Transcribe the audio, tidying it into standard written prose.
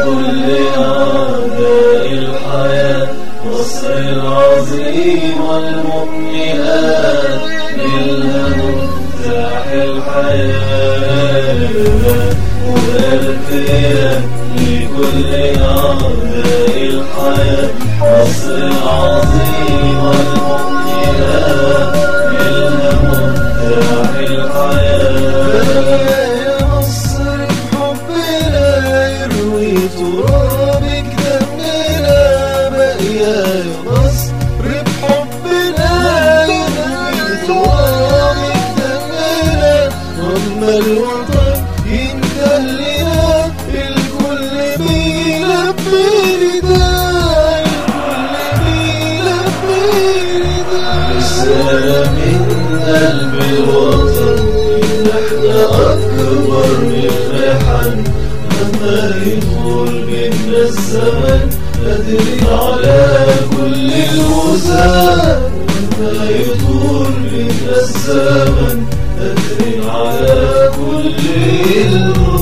لكل أعداء الحياة. مصر العظيم والمؤمنات لله مفتاح الحياة. وبالقيام لكل أعداء الحياة. مصر العظيم والمؤمنات لله مفتاح الحياة. يا مصر بحبنا يروي ترابك دمنا باقية. يا مصر بحبنا يروي ترابك دمنا. وأما الوطن ينتهلنا الكل بيلبي نداء. الكل بيلبي نداء. رسالة من قلب الوطن إن احنا أكبر من المحن. لما يطول بينا الزمن قادرين على كل الوزن. لما يطول بينا الزمن قادرين على كل الوزن.